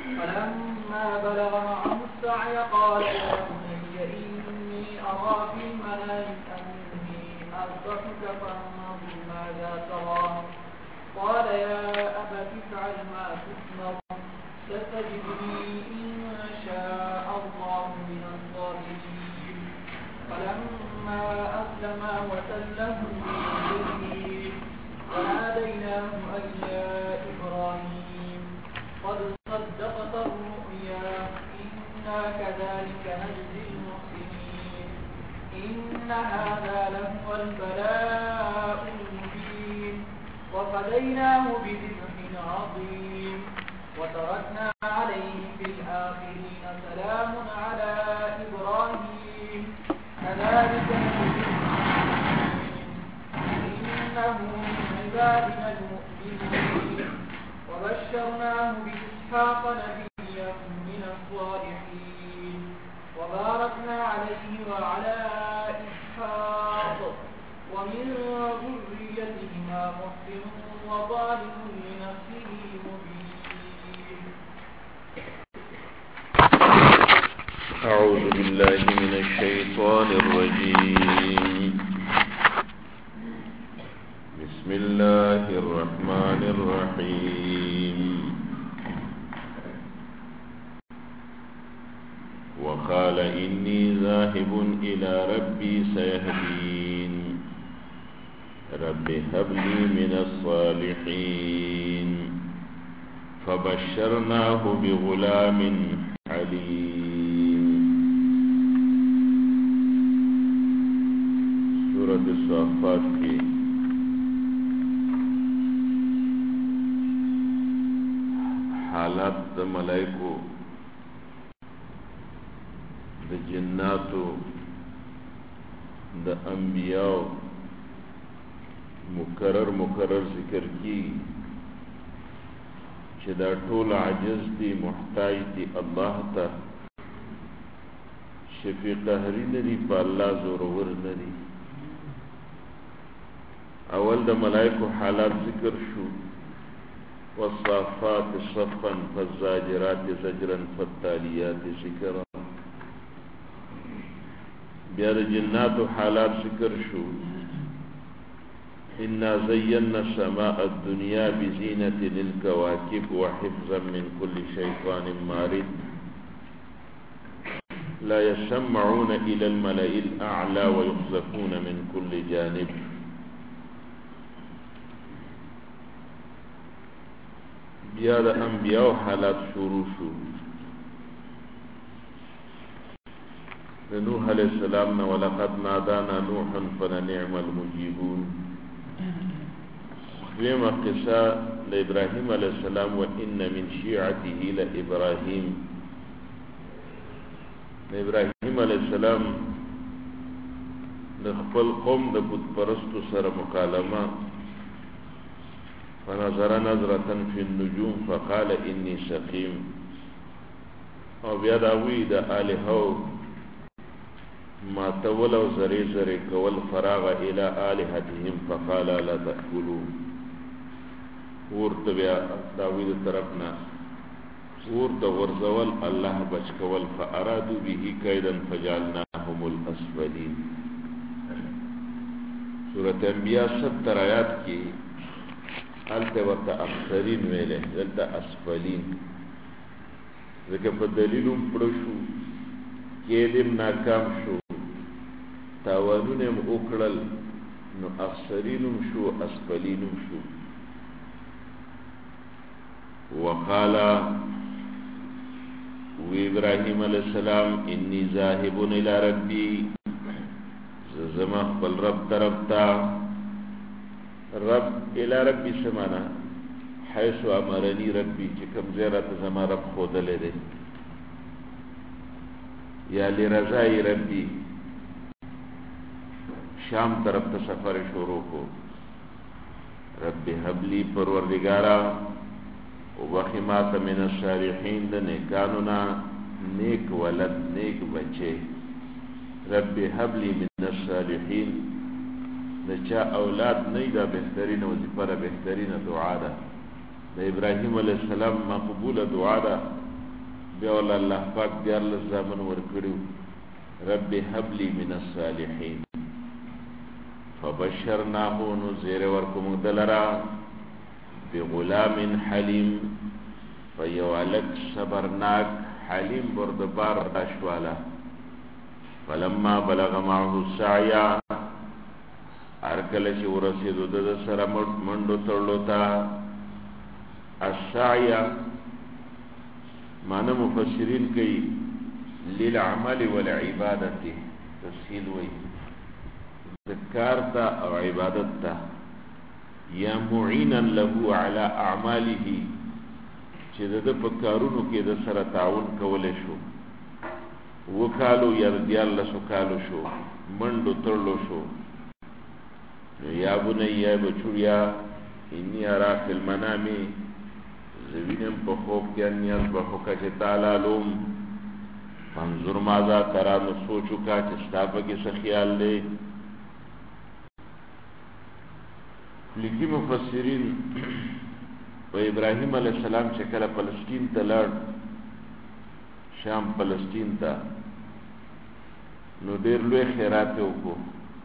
فلما بلغ معه السعي قال يا بني إني أرى في المنام أني أذبحك فانظر ماذا ترى قال يا أبت افعل ما تؤمر ستجدني إن شاء الله من الصابرين فلما أسلما وتله للجبين وناديناه أن يا إبراهيم قد صدقت الرؤيا إنا كذلك نجزي المحسنين إن هذا لهو البلاء المبين وفديناه بذبح عظيم وتركنا عليه في الآخرين سلام على إبراهيم كذلك إنه من عبادنا المؤمنين وبشرناه بإسحاق نبيا من الصالحين وباركنا عليه وعلى إسحاق ومن ذريتهما محسن وظالم لنفسه مبين. أعوذ بالله من الشيطان الرجيم. بسم الله الرحمن الرحيم. وقال إني ذاهب إلى ربي سيهدين رب هب لي من الصالحين فبشرناه بغلام حليم. سورة الصافات کی حالات د ملائکو د جناتو د انبیاء مکرر ذکر کی چې دا ټول عجز دي محتاج دي الله ته شفیع قهری ندي په الله زورور ندي. اول د ملائکو حالات ذکر شو والصافات صفا فالزاجرات زجرا فالتاليات ذکرا. بیا د جناتو حالات ذکر شو إنا زينا السماء الدنيا بزينة للكواكب وحفظا من كل شيطان مارد لا يسمعون إلى الملأ الأعلى ويقذفون من كل جانب. بیا د انبیاء حالات شروع شو نوح علیہ السلام ولقد نادانا نوح فلنعم المجيبون. دویمه قصه لابراهیم علیہ السلام وان من شیعته لابراهیم. ابراهیم علیہ السلام د خپل قوم د بت پرستو سره مکالمه فنظر نظرة في النجوم فقال اني سقيم. او بیا داوی د الهو ما تولوا زری کول فراغ الى الهتهم فقال لا تاكلوا. ورته بیا داوود طرفنا ورته ورزول الله بچ کول فارادوا به كيدا فجعلناهم الاسفلين. سورة انبیاء 70 آیات کی الته ورته اکثرین ویلې دلته اسفلین ځکه په دلیلوم پړو شو کې دې ناکام شو تاوانونه وکړل نو اکثرینم شو اسفلینم شو. وقال ابراهيم عليه السلام اني ذاهب الى ربي زما خپل رب طرف تا. رب الى ربي سمانا حيث امرني ربي چې کوم زیارت زما رب خودلې ده یا لرضای ربي شام طرف ته سفر شروع کو. رب هب لي پروردگارا وبخمات من الصالحين د نیکانونا نیک ولد نیک بچه. رب هب لي من الصالحين نچا اولاد نه دا بهترین وظیفه را بهترین دعا ده د ابراهیم علیه السلام مقبوله دعا ده بیا ول الله پاک دیارلس زامن ورکړو رب هب لي من الصالحين فبشرناه نو زیر ورکوم دلرا بغلام حلیم فیوالک صبرناک حلیم بردبار اشوالا فلما بلغ معه السعی ارکل چې ورسېدو د سره منډو تړلو ته السعی معنی مفسرین کوي للعمل والعبادت تسهیل وی ذکر تا او عبادت تا یا معینا له علی اعماله چې د په کارونو کې د سره تعاون کولای شو وکالو یا دیالله کالو شو منډو تړلو شو یا بنیا بچویا انی ارا فی المنام زوینم په خوب کې ان یصبحک تعالی لوم منظور ماذا ترى نو سوچو کا چې ستاسو کې څه خیال دی لیکي مفسرین و ابراهیم علیه السلام چې کله فلسطین ته لاړ شام فلسطین ته نو ډېر لوی خیرات وکړو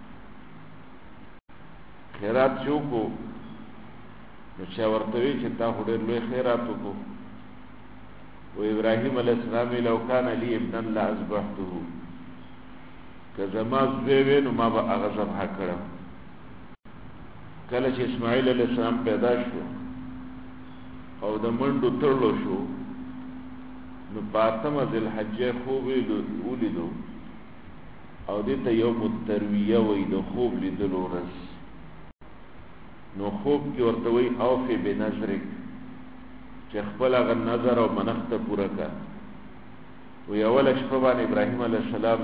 خیرات چې وکړو نو چا ورته وی چې تا خو ډېر لوی خیرات وکړو و ابراهیم علیه السلام لو کان لی ابنا لاذبحته که زما زوی وی نو ما به هغه ذبح کړم کله چې اسماعیل علیه السلام پیدا شو او د منډو تړلو شو نو پاتمه ذوالحجې خوب ولیدو او دې ته یوم الترویه وایي د خوب لیدلو ورځ نو خوب کې ورته وایي اوفې بنظرک چې خپل هغه نظر او منښته پوره کړه وایي اوله شپه باندې ابراهیم علیه السلام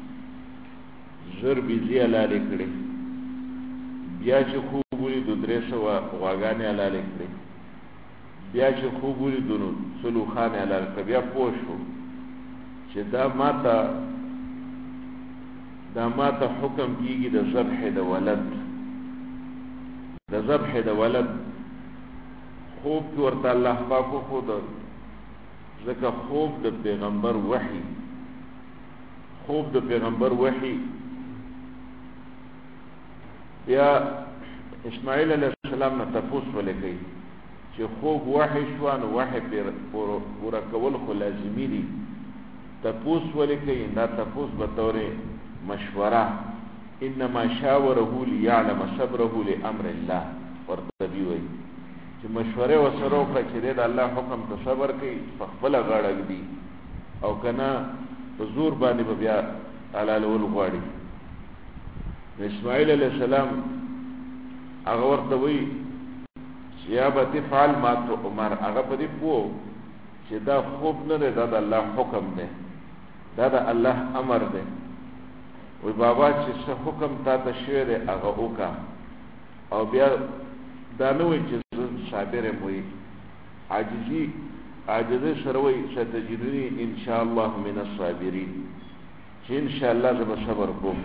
زر بیزي حلالې کړې بیا چې خوب ولیدو 300 غواګانې حلالې کړې بیا چې خوب ولیدو نو سلوخانې حلال کړه بیا پوه شو چې دا ماته حکم کیږي د ذبح د ولد خوب کې ورته الله پاک وښود ځکه خوب د پیغمبر وحی بیا اسماعیل علیه السلام نه تپوس ولې کوي چې خوب وحی شو نو وحی پورا کول خو لازمي دي تپوس ولې کوي دا تپوس به طور مشوره انما شاوره ليعلم صبره لامر الله ورته وی چې مشوره وسره وکړه چې د الله حکم ته صبر کوي په خپل غاړه دی او کنه په زور باندې بیا حلالول غواړي اسماعیل علیه السلام هغه ورته وی چې یا به تفعل ما تؤمر هغه په دې پوه چې دا خوب نه دی دا د الله حکم دی دا د الله امر دی وی بابا چې څه حکم تا ته شوی دی هغه وکړه او بیا دا نه وایي چې زه صابر یم وایي عاجزۍ سره وایي ستجدني ان شاء الله من الصابرین چې ان شاء الله زه به صبر کوم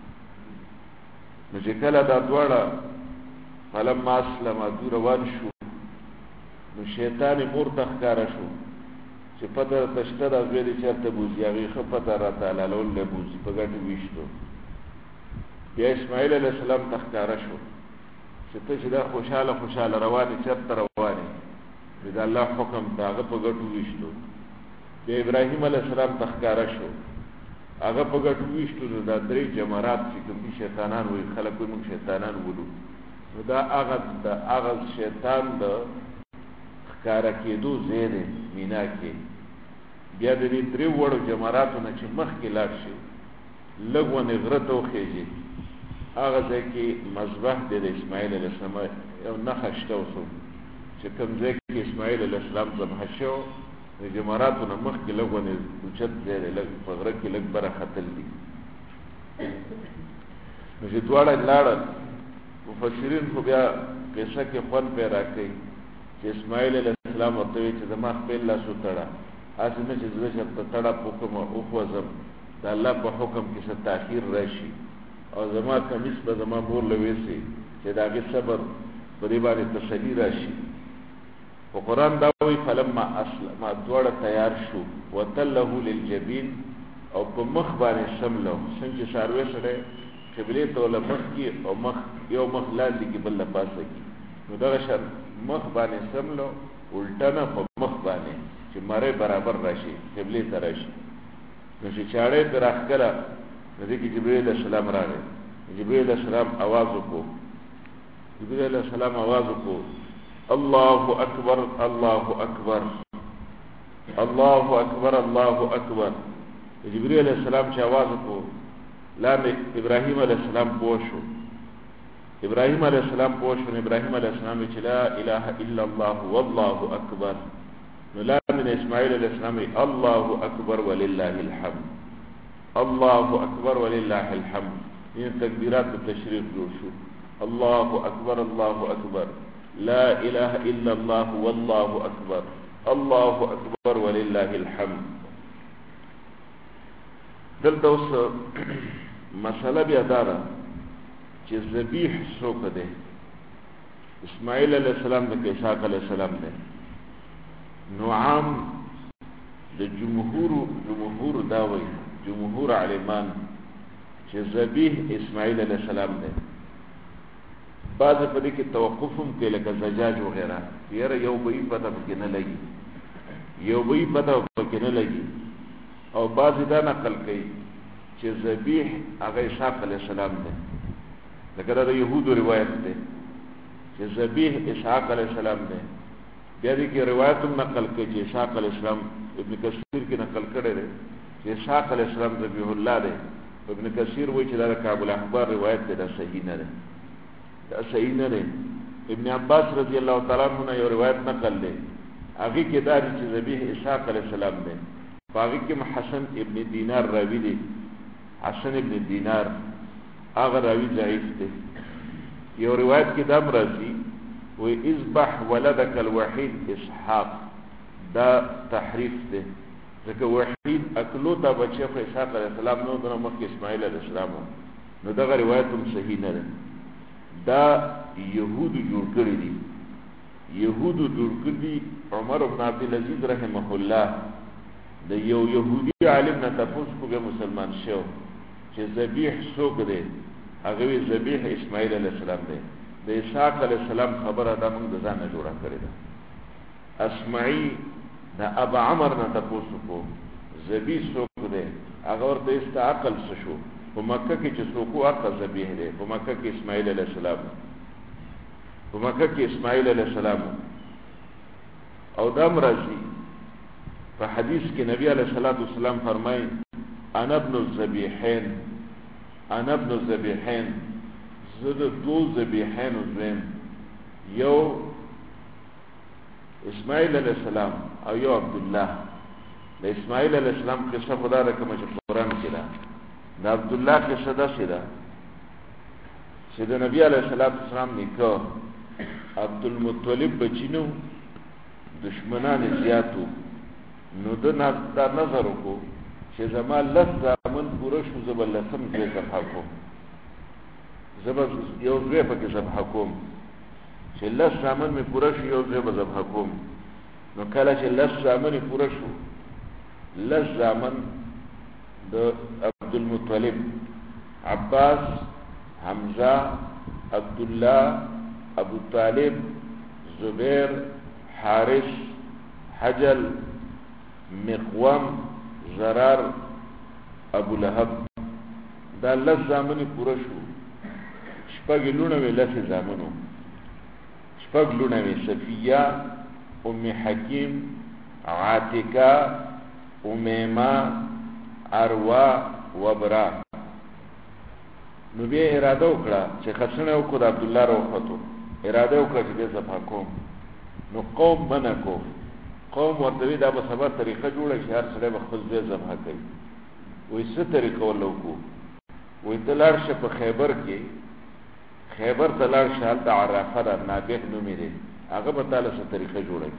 نو چې کله دا دواړه فلما اسلم دو روان شو نو شیطان مور ته ښکاره شو چې پته راته شته دا زوی دې چېرته بوځي هغې ښه پته راته حلالول نه بوځي په ګټو ویشتو بیا اسماعیل علیه السلام ته ښکاره شو چې ته چې دا خوشحاله روانې چېرته روانې د الله حکم ته هغه په ګټو ویشتو بیا ابراهیم علیه السلام ته ښکاره شو هغه په ګټو ویشتو نو دا 3 جمرات چې کوم دي شیطانان وایي خلک وایي موږ شیطانان ولو نو دا هغه شیطان د ښکاره کېدو ځای دی مینا کې بیا د دې 3 وړو جمراتو نه چې مخکې لاړ شي لږ ونې غره ته وخېږي هغه ځای کې مذبح دی د اسماعیل علیه السلام یو نښه شته اوسو چې کوم ځای کې اسماعیل علیه السلام ذبح شو د جمراتو نه مخکې لږ ونې اوچت ځای دی لږ په غره کې لږ بره ختل دي نو چې دواړه لاړل مفسرین خو بیا قصه کې خوند پیدا کوي چې اسماعیل علیه السلام ورته وایي چې زما خپل لاس وتړه هسې نه چې زه چېرته تړه وکړم وخوځم د الله په حکم کې څه تاخیر راشي او زما کمیس به زما مور له ویسي چې د هغې صبر په دې باندې تسلي راشي په قرآن دا وایي فلما اسلم دواړه تیار شو وتله للجبین او په مخ باندې سملو څنګه څاروي سره قبله ته ول مخ کی او مخ یو مخ لاندې کې بل پاسه کی نو دا شر مخ باندې سملو الټنه په مخ باندې چې ماره برابر راشي قبله ته راشي نو چې چاړې پر اخکره نبی کې جبرئیل السلام راغی جبرئیل السلام आवाज وکړو جبرئیل السلام आवाज وکړو الله اکبر الله اکبر الله اکبر الله اکبر جبرئیل السلام چې आवाज وکړو لا ابراهیم علیه السلام پوښو ابراهیم علیه السلام پوښو ابراهیم علیه السلام چې لا اله الا الله والله اکبر نو لا من اسماعیل علیه السلام الله اکبر ولله الحمد الله اکبر ولله الحمد این تکبیرات التشریف جوړ شو الله اکبر الله اکبر لا اله الا الله والله اکبر الله اکبر ولله الحمد دلته اوس مسله بیا داره چې ذبیح څوک دی اسماعیل علیه السلام د اسحاق علیه السلام دی نو عام د جمهور دا وایي جمهور عالمان چې ذبیح اسماعیل علیه السلام دی بعض په دې کې توقف هم کوي لکه زجاج وغیرہ یاره یو به یې پته پکې نه لګي او بعض دا نقل کوي چې ذبیح هغه اسحاق علیه السلام دی لکه دا د یهودو روایت دی چې ذبیح اسحاق علیه السلام دی بیا دې کې روایت هم نقل کوي چې اسحاق علیه السلام ابن کثیر کې نقل کړی دی چې اسحاق علیه السلام ذبیح الله دی ابن کثیر وایي چې دا کعب الاحبار روایت دی دا صحیح نه دی ابن عباس رضی الله تعالی عنہ یو روایت نقل دی هغه کې دا چې ذبیح اسحاق علیه السلام دی هغه کې حسن ابن دینار راوی دی حسن ابن دینار هغه راوی ضعیف دی یو روایت کې دا مرضی وی اذبح ولدك الوحید اسحاق دا تحریف دی ځکه وحید اکلو تا بچی خو اسحاق علیه السلام نو دنه مخکې اسماعیل علیه السلام نو دغه روایت هم صحیح نه ده دا یهودو جوړ کړی دي عمر بن عبد العزيز رحمه الله د یو يهودي عالم نه تاسو کو به مسلمان شو چې ذبیح څوک دی هغه وی ذبیح اسماعیل علیه السلام دی د اسحاق علیه السلام خبره دا موږ ځان نه جوړه کړې ده اسمعي د ابا عمر نه تاسو کو ذبیح څوک دی هغه ورته استعقل شو په مکه کې چې څوک واقع ذبیح دی په مکه کې اسماعیل علیه السلام او دا مرضی په حدیث کې نبی علیہ الصلوۃ والسلام فرمایي انا ابن الذبیحین زده دو ذبیحین وزم یو اسماعیل علیہ السلام او یو عبد الله د اسماعیل علیہ السلام قصه خدا رقم چې قرآن کې ده د عبد الله قصه ده چې د نبی علیہ الصلوۃ والسلام نیکه عبد المطلب بچینو دشمنان زیاتو نو دا نظر وکړو چې زما لس زامن پوره شو زه به لسم ځای ذبح کوم زه به یو ځای پکې ذبح کوم چې لس زامن مې پوره شو یو ځای به ذبح کوم نو کله چې لس زامن یې پوره شو لس زامن د عبدالمطلب عباس حمزه عبدالله ابو طالب زبیر حارث حجل مقوم زرار ابو لهب دا لس زامن پوره شو شپږ لونه وی لس زامنو شپږ لونه وی صفیه ام حکیم عاتکه امیمه اروا وبرا نو بیا اراده وکړه چې خرڅنه وکړه د عبد الله راوخته اراده وکړه چې دې صفه کوم نو قوم منکو قوم ورته دا په سبا طریقه جوړه چې هر سړی به خپل ځای ذبح کوي وایي څه طریقه ولوکو وایي ته لاړ شه په خیبر کې خیبر ته لاړ شه هلته عرافه ده نابغ نومې دی هغه به تاله څه طریقه جوړه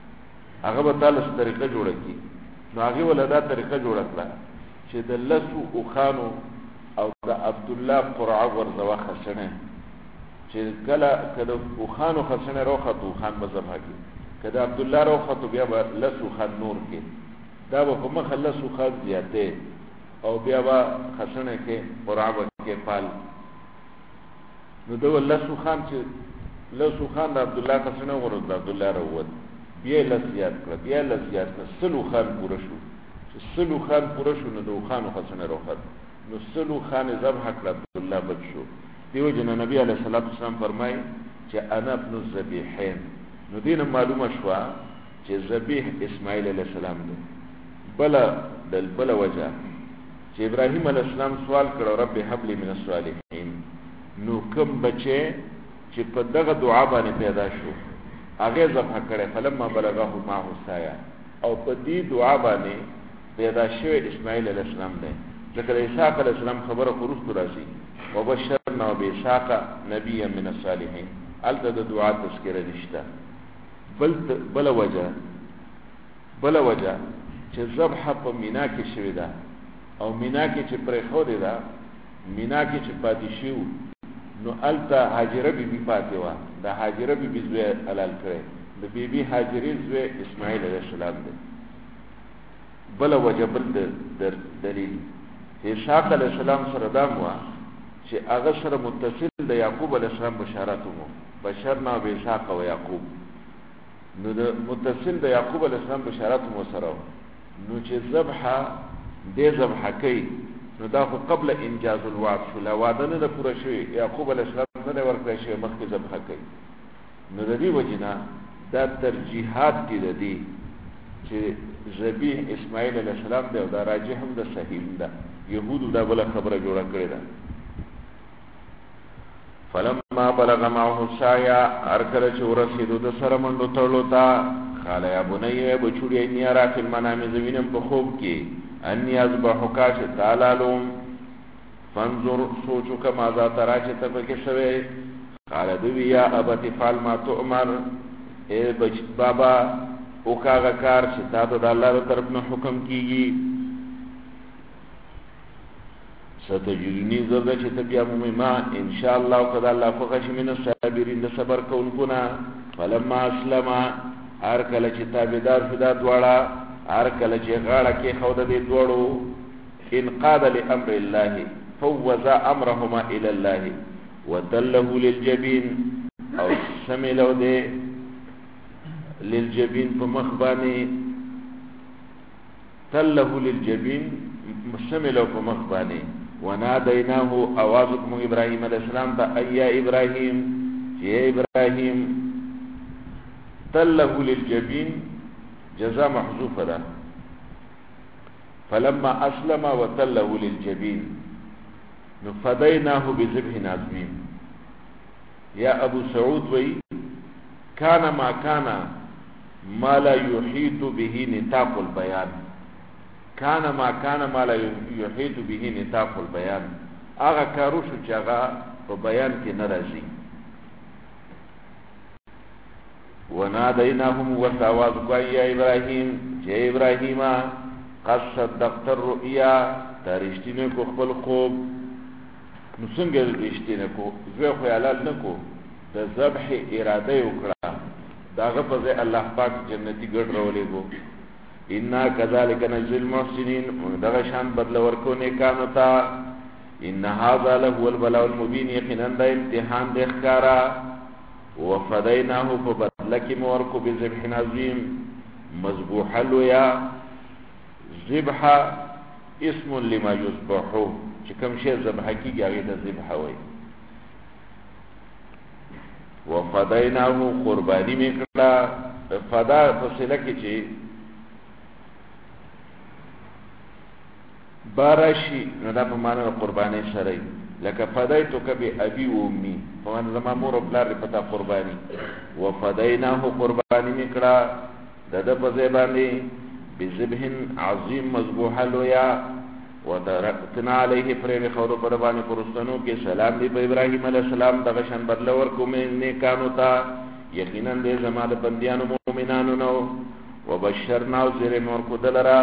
کړي نو هغې وله دا طریقه جوړه کړه چې د لسو اوښانو او د عبدالله قرعه ورځوه خسنه چې کله اوښانو خسنه راوخته اوښان به ذبح کړي کدا عبد الله روخت بیا به لسو خان نور کې دا به په مخ لسو خان زیاته او بیا به خسنه کې قرابه کې پال نو دو لسو خان چې لسو خان د عبد الله خسنه ورته عبد الله روت بیا لسیات کړ بیا لسیات سلو خان پوره شو چې سلو خان پوره شو نو دو خان خسنه روخت نو سلو خان ذبح کړ عبد الله بچ شو دیو جن نبی علیہ الصلوۃ والسلام فرمای چې انا ابن الذبیحین نو دین معلومه شو چې ذبیح اسماعیل علیہ السلام دی بل وجه چې ابراهیم علیہ السلام سوال کړو رب هب لي من الصالحین نو کوم بچي چې په دغه دعا باندې پیدا شو هغه ذبح کړي فلما بلغه ما حسایا او په دې دعا باندې پیدا شوی اسماعیل علیہ السلام دی ذکر اسحاق علیہ السلام خبره خروج راځي وبشرنا بإسحاق نبيا من الصالحين الته د دعا تذکرہ نشته بل وجه چې ذبح په مینا کې شوی دا او مینا کې چې پرې خو دی دا مینا کې چې پاتې شو نو الته هاجره بیبي پاتې و دا هاجره بیبي زوی حلال کړي د بیبي هاجرې زوی اسماعیل علیہ السلام دی بل وجه دلیل اسحاق علیہ السلام سره دام وا چې هغه سره متصل د یعقوب علیہ السلام بشارت مو بشرنا بإسحاق و یعقوب نو د متصل د یعقوب علیہ السلام بشارت مو سره نو چې ذبح کوي نو دا خو قبل انجاز الوعد شو لا وعده نه پوره شوی یعقوب علیہ السلام نه ورکړی شوی مخکې ذبح کوي نو د دې وجنه دا ترجیحات دي د دې چې ذبیح اسماعیل علیہ السلام دی او دا راجح هم د صحیح ده يهودو دا بل خبره جوړه کړې ده فلما بلغ معه السعي ارکل چې ورسېدو د سره منډو تړلو ته قال يا بني بچوړي اني ارى في المنام زمینم په خوب کې اني اذبحك تعالى فانظر سوچك ماذا ترى چې ته پکې شوی قال دوی یا ابت فعل ما تؤمر اے بچ بابا او کاغه کار چې تاسو د الله تر طرف نه حکم کیږي ستجدنی زرده چې تبیا مما ان شاء الله قد الله فخش من الصابرین د صبر کوونکو فلما اسلم هر کله چې تابعدار شو دا دواړه هر کله چې غاړه کې خود دې دوړو انقاد لامر الله فوز امرهما الى الله وتله للجبين او سملو دې للجبين په مخباني تله للجبين سملو په مخباني وناديناه اوازكم ابراهيم عليه السلام تا ايا ابراهيم يا ابراهيم تله للجبين جزاء محذوفه ده فلما اسلم وتله للجبين فديناه بذبح عظيم يا ابو سعود وي كان ما لا يحيط به نطاق البيان كان ما لا يحيط به نطاق البيان هغه کارو شو چې هغه په بیان کې ناراضي وناديناهم وتواذق يا ابراهيم يا ابراهيم قد صدقت الرؤيا ترشتنه کو خپل خوب نو څنګه رښتینه کو زه خو حلال نکو د ذبح اراده وکړه داغه په ځای الله پاک جنتی ګډ راولې کو ان كذلك نجزي المحسنين دغه شان بدل ورکو نیکانو ته ان هذا له البلاء المبين يقينا د امتحان د ښکارا وفديناه فبدلك موركو بذبح عظيم مذبوح لويا ذبح اسم لما يذبح چې کوم شی ذبح کیږي هغه د ذبح وای وفديناه قرباني میکړه فدا فصله کې چې بارشی نو دا په معنا قرباني شرعي لکه فدایتو کبی ابي و امي په معنا زما مور او پلار په قرباني وفديناه قرباني میکړه د په ځای باندې بذبح عظيم مذبوح لویا وتركنا عليه فريم خور پر باندې پرستانو کې سلام دی په ابراهيم عليه السلام دغه شان بدل ورکو مې نیکانو ته یقینا دې زماده بنديانو مؤمنانو نو وبشرنا زر مور کو دلرا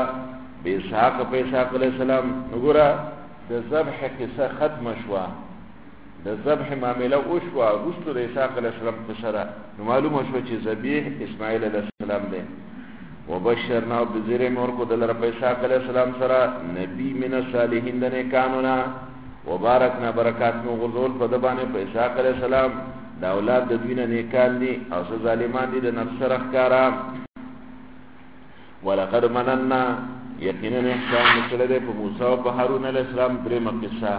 بإسحاق علیہ السلام نګورا د ذبح قصه ختم شوه د ذبح معامله وشوه وروسته د اسحاق علیه السلام په سره نو معلومه شوه چې ذبیح اسماعیل علیه السلام دی وبشرناه بزیر ورکو دلر په اسحاق علیه السلام سره نبی من الصالحین د نیکانو نه وبارکنا برکات مو غرزول په دبانې په اسحاق علیه السلام دا اولاد د دوی نه نیکان دي او څه ظالمان دي د نفس سره ښکارا ولقد مننا یقینا احسان وکړه د موسی او هارون علیه السلام درې مقصه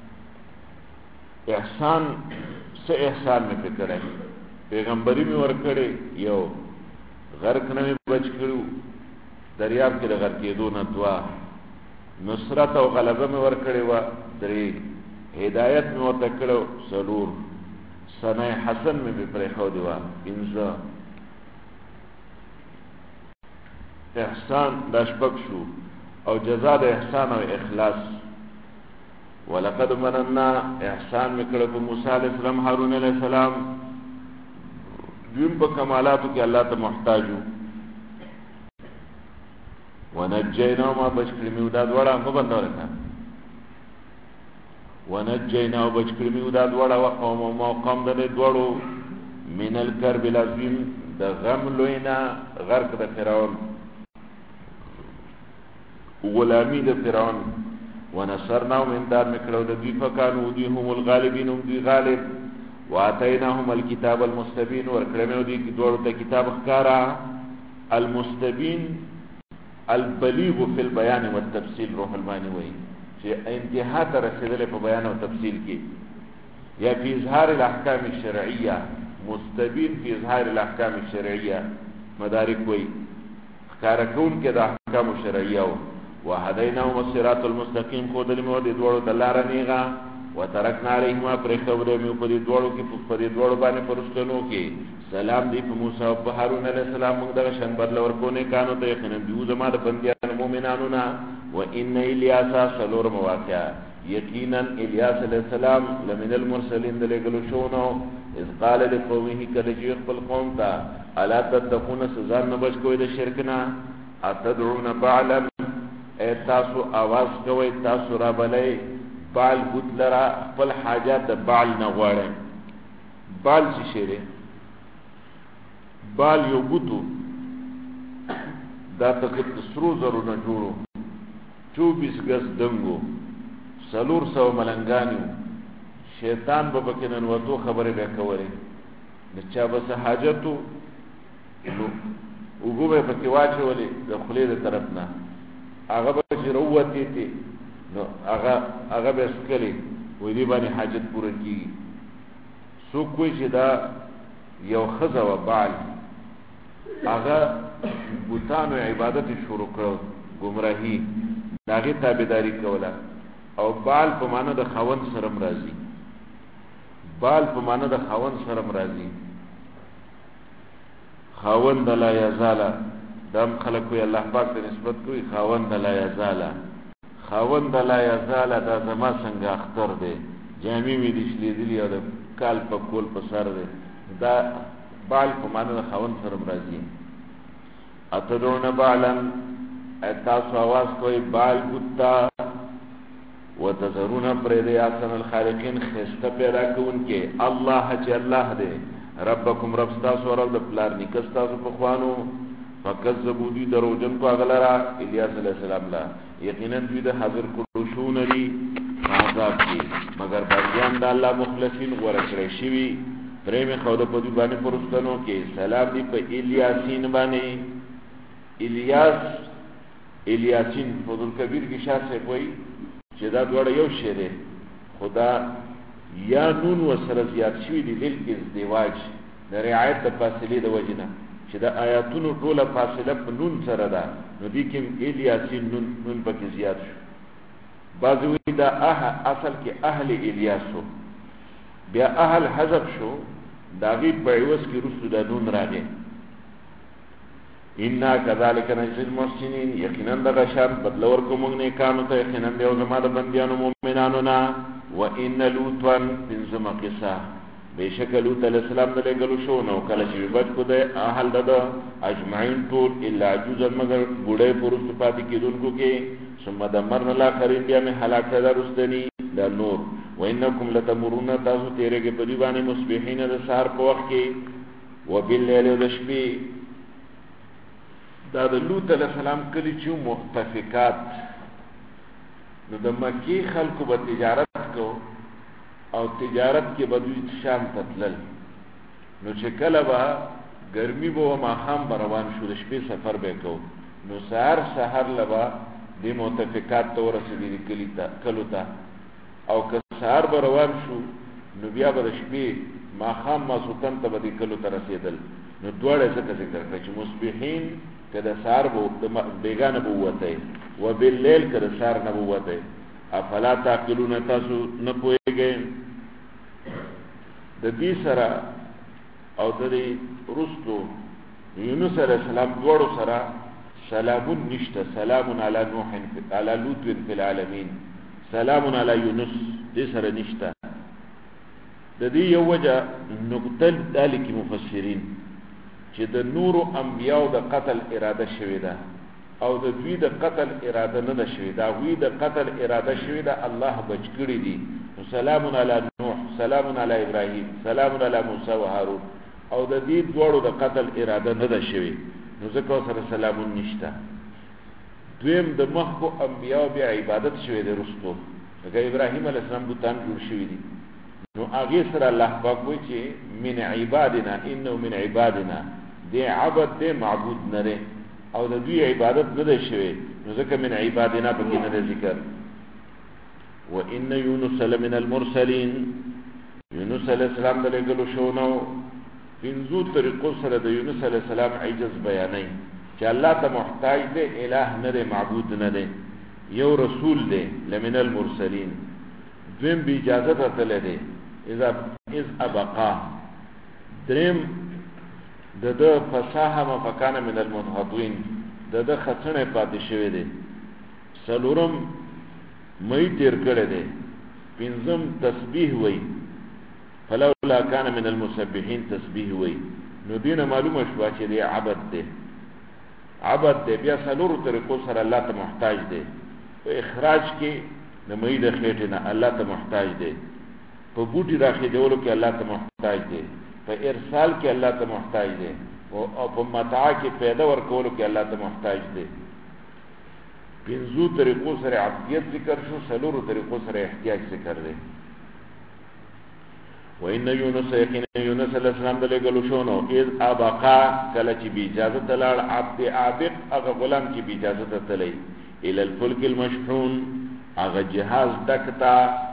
احسان سے احسان میں فکر ہے پیغمبری میں ورکڑے یو غرق نمی بچ کرو دریاب کے غرق کے دو نتوا نصرت او غلبہ میں ورکڑے وا دری ہدایت میں ورکڑو سلور سنہ حسن میں بھی پریخو دیوا انزا احسان داشبک شو او جزا د احسان او اخلاص ولقد مننا احسان میکړه په موسی علیہ السلام هارون علیہ السلام دویم په کمالاتو کې الله ته محتاجو ونجینا ما بشکړه میو دا دوړه په بندورکا ونجینا بشکړه میو دا دوړه او قوم ما قوم د دوړو من الكرب العظیم د غم لوینا غرق د فرعون غلامی د فرعون ونصرناهم من دار مکړو د دوی فکانو دوی هم الغالبین هم دوی غالب واتیناهم الكتاب المستبین ورکړمو دوی دوړو ته کتاب ښکارا المستبین البلیغ فی البیان والتفصیل روح المانی وای چې انتها ته رسیدل په بیان او تفصیل کې یا فی اظهار الاحکام الشرعیه مستبین فی اظهار الاحکام الشرعیه مدارک وای ښکارا کون کې د احکام شرعیه وهديناهم الصراط المستقيم خودل مو دي دوړو دلار نیغا وترکنا علیهما پر خبره مو په دې دوړو کې په دې دوړو باندې پرستنو کې سلام دی په موسی او هارون علیه السلام موږ دغه شان بدل ورکونه کانو ته یقینا دیو زما د بندیانو مؤمنانو نا و ان الیاس سلور مواقع یقینا الیاس علیه السلام لمن المرسلین دلګلو شونو اذ قال لقومه کله چې خپل قوم ته الا تتقون سزا نه بچ کوی د شرکنا اتدعون بعلا اے تاسو آواز کوئی تاسو را بلئی بال بوت لرا خپل حاجات د بال نه غواړي بال څه شی بال یو بوتو دا تکت سرو زرو نه جوړو 24 غز دنګو سلور سو ملنګانیو شیطان به بکنن وته خبره به کوي د چا بس حاجتو نو وګوبه پکې واچولې د خلیده طرف نه هغه به چې روتې تی نو هغه به سکلی وې دی باندې حاجت پوره کیږي سو کوی چې دا یو خزه و بال هغه بوتانو عبادت شروع کړو گمراهی داغه تابعداري کوله او بال په معنی د خاون سره مرضی بال په معنی د خاون سره مرضی خاون د لا یزالا دم خلق کوئی الله پاک ته نسبت کوي خاوند لا یزالا خاوند لا یزالا دا زما څنګه اختر دی جامع می دي شلیدلی او د کال په کول په سر دی دا بال په معنی د خاوند سره راځي اتدون بالا اتاسو आवाज کوئی بال بوتا وتذرون پرې دی احسن الخالقین خسته پیدا کوونکې الله چې الله دی ربکم رب تاسو رب د پلار نکاس تاسو په خوانو فکذبوا دی دروجن کو اغلرا الیاس علیہ السلام لا یقینا دوی د حاضر کړو شو نری عذاب کی مگر بندیان د الله مخلصین ورکړی شوی پریم خود په دی باندې پرستانو کې سلام دی په الیاسین باندې الیاسین فضل کبیر کی شاه سے کوئی چې دا دوړ یو شی دی خدا یا نون وسره زیات شوی دی لیل کې ازدواج د رعایت د فاصله د وجنه چې د آیاتونو ټوله فاصله په نون سره ده نو دې کې الیاسین نون پکې زیات شو بعضوی دا اصل کې اهل الیاسو بیا اهل حذف شو دا غي په عوض کې رسو د نون راغی ان كذلك نجزي المحسنين یقینا د غشان بدلور کوم نه کانو ته یقینا د زما د بنديانو مؤمنانو نا وان لوطا بنزم قصه بیشک لوط علیہ السلام دلے گلو شو نو کله چې بچ کو دے اهل دد اجمعین طول الا عجوز مگر بوڑے پرست پاتی کیدونکو کې ثم دمرنا الاخرین بیا میں ہلاک کړه رستنی دا نور وانکم لتمرون تاسو تیرېږئ په دې باندې مصبحین د سهار په وخت کې وباللیل د شپې. دا د لوط علیه السلام کلی چې مؤتفقات، نو د مکی خلکو به تجارت کو او تجارت کې به دوی شام ته تلل، نو چې کله به ګرمي به ماښام به روان شو د شپې سفر به کو، نو سهار لبا د مؤتفقات ته ورسېدي کلو ته، او که سهار به روان شو نو بیا به د شپې ماښام ماسوتن ته به د کلو ته رسېدل. نو دواړه ځکه ذکر کړه چې مصبحین که د سهار بیګانه به ووتی و باللیل که د سهار نه به ووتی. افلا تعقلون تاسو نه پوهېږئ. د دې سره او د دې وروستو یونس علیه السلام دواړو سره سلامون نشته. سلام علی نوح علی لوط فی العالمین، سلام علی یونس دې سره نشته. د دې یو وجه نقطه دا لیکي مفسرین چې د نورو انبیاو د قتل اراده شوې ده او د دوی د قتل اراده نه ده شوې ده، هغوی د قتل اراده شوې ده، الله بچ کړي دي. سلام علی نوح، سلام علی ابراهیم، سلام علی موسی و هارون، او د دې دواړو د قتل اراده نه ده شوې، نو ځکه سره سلامون نشته. دویم د مخکو انبیاو بیا عبادت شوې ده رستو، لکه ابراهیم علیه السلام بوتان جوړ شوي دي، نو هغې سره الله پاک وایي چې من عبادنا انه من عبادنا، دی عبد دی معبود نه دی، او د دوی عبادت نه ده شوې، نو ځکه من عبادنا پکې نه ده ذکر. وان یونس لمن المرسلین، یونس علیه السلام د لېږلو شوو نو پنځو طریقو سره د یونس علیه السلام عجز بیانوي چې الله ته محتاج دی، الہ نه دی، معبود نه دی. یو رسول دی لمن المرسلین، دویم بی اجازه ته تللی دی اذ ابقا، دریم د ده فساهم فکان من المنحطین، د ده خڅڼې پاتې شوی دی. څلورم مئی تیر کړی دی. پنځم تسبیح وی، فلولا کان من المسبحین تسبیح وی. نو دینه معلومه شوه چې دی عبد دی، عبد دی. بیا څلورو طریقو سره الله ته محتاج دی. په اخراج کې د مئی د خېټې نه الله ته محتاج دی، په بوټي راخېجولو کې الله ته محتاج دی، په ارسال کې الله ته محتاج دی، او په متاع کې پیدا ورکولو کې الله ته محتاج دی. پنځو طریقو سره عبدیت ذکر شو، څلورو طریقو سره احتیاج ذکر دی. وان یونس، یقینا یونس علیه السلام د لېږلو شو نو اذ ابقا، کله چې بې اجازه ته لاړ، عبد عابق هغه غلام چې بې اجازه ته تللی، الی الفلک المشحون، هغه جهاز ډک ته.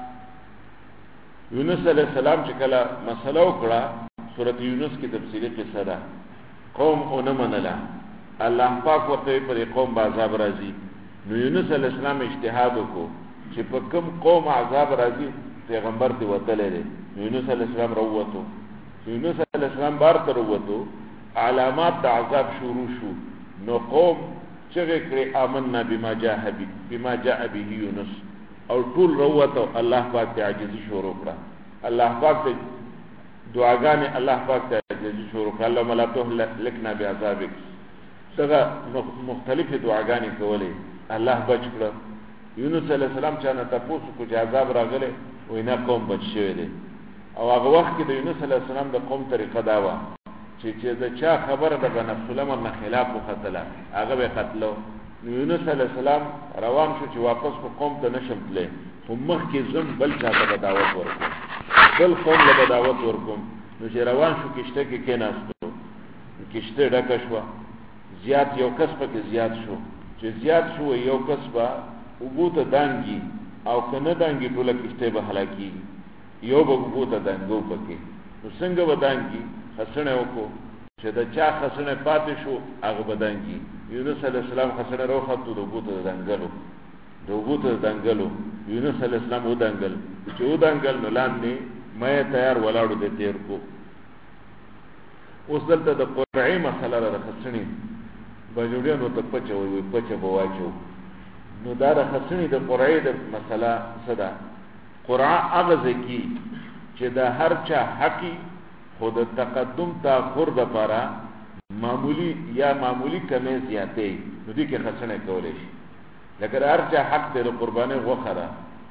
یونس علیه السلام چې کله مسله وکړه، سورت یونس کې تفصیلي قصه ده، قوم ونه منله، الله پاک ورته په دې قوم به عذاب راځي. نو یونس علیه السلام اجتهاد وکړو چې په کوم قوم عذاب راځي پیغمبر دې وتلی دی. یونس علیه السلام راووتو، یونس علیه السلام بار ته راووتو، علامات د عذاب شروع شو. نو قوم چغې کړې آمنا بما جاء به یونس، او ټول راووتو، الله پاک ته عاجزي شروع کړه، الله پاک ته دعاګانې، الله پاک ته عاجزي شروع کړه، اللهم لا تهلكنا بعذابک. دغه مختلفې دعاګانې کولې، الله بچ کړه. یونس علیه السلام چا نه تپوس وکړو چې عذاب راغلی، وایي نه قوم بچ شوی دی. او هغه وخت کې د یونس علیه السلام د قوم طریقه دا وه چې د چا خبره د نفس الامر نه خلاف وختله، هغه به قتلو. نو یونس علیه السلام روان شو چې واپس په قوم ته نشم تللی، خو مخکې ځم بل چا ته به دعوت ورکوم، بل قوم له به دعوت ورکوم. نو چې روان شو کشته کې کېناستو، کشته ډکه شوه، زیات یو کس پکې زیات شو، چې زیات شو یو کس به اوبو ته دانګي، او که نه دانګي ټوله کشته به هلاکېږي، یو به اوبو ته دانګو پکې. نو څنګه به دانګي؟ خسنه وکړو چې د چا خسنه پاتې شو هغه به دانګي. یونس علیه السلام خسنه راوخته د اوبو ته دانګلو، د اوبو ته دانګلو، یونس علیه السلام ودانګل، چې ودانګل نو لاندې مې تیار ولاړو د تیر کو. اوس دلته د قرعې مسله ده، د خسنې بجوړیانو ته پچه وایي، پچه به واچو. نو دا د خسنې د قرعې د مسله څه ده؟ قرعه هغه ځای کې چې د هر چا حقي، خو د تقدم تاخر دپاره معمولی یا معمولی کمی زیاتې، نو دې کې خسنه کولی شي. لکه د هر چا حق دی د قربانۍ غوښه ده،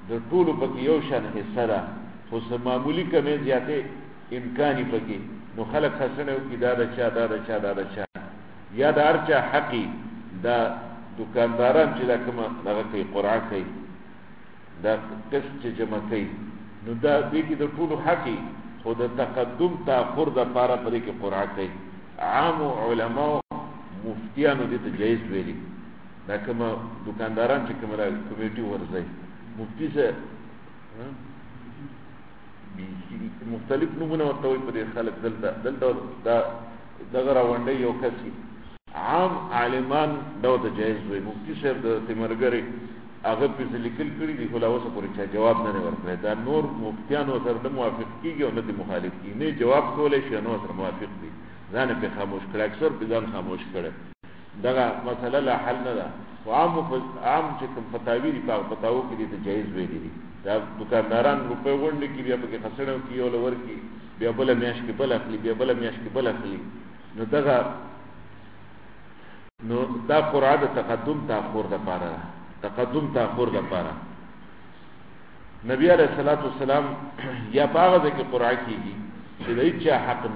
د ټولو پکې یو شان حصہ ده خو څه معمولي کمې زیاتې امکاني پکې نو خلک خسنه وکړي دا د چا دا د چا دا د چا یا د هر چا حقي دا دکانداران چې دا کومه دغه کوي قرعه کوي دا قسط چې جمع کوي نو دا دې کې د ټولو حقي خو د تقدم تاخر د پاره پرې کې قرعه کوي عام علماء مفتیانو دې ته جایز ویلي دا کومه دکانداران چې کومه کمیټي ورځي مفتی سے مختلف نمونه ورته وي په خلک دلته دغه راونډي یو کسي عام عالمان دا ته جایز وي مفتی صاحب د تیمرګری هغه په لیکل کړی دی خو لا اوسه پورې چا جواب نه ورکړی دا نور مفتیانو سره موافق کیږي او نه دي مخالف کیږي نه جواب کولای شي نو سره موافق دي ځان په خاموش کړی اکثر په ځان خاموش کړي دغه مسله لا حل نه ده عام چې کوم فتاوی دي په فتاوو کې دي ته جایز ویلي دي دا دکانداران روپے وړل کې بیا پکې خسرو کې یو لور کې بیا بل میاش کې بل اخلي بیا بل میاش کې بل اخلي نو دا قرعه د تقدم تاخر د پاره نبی علیہ الصلوۃ والسلام یا پاغه د قرعه کېږي چې دای چې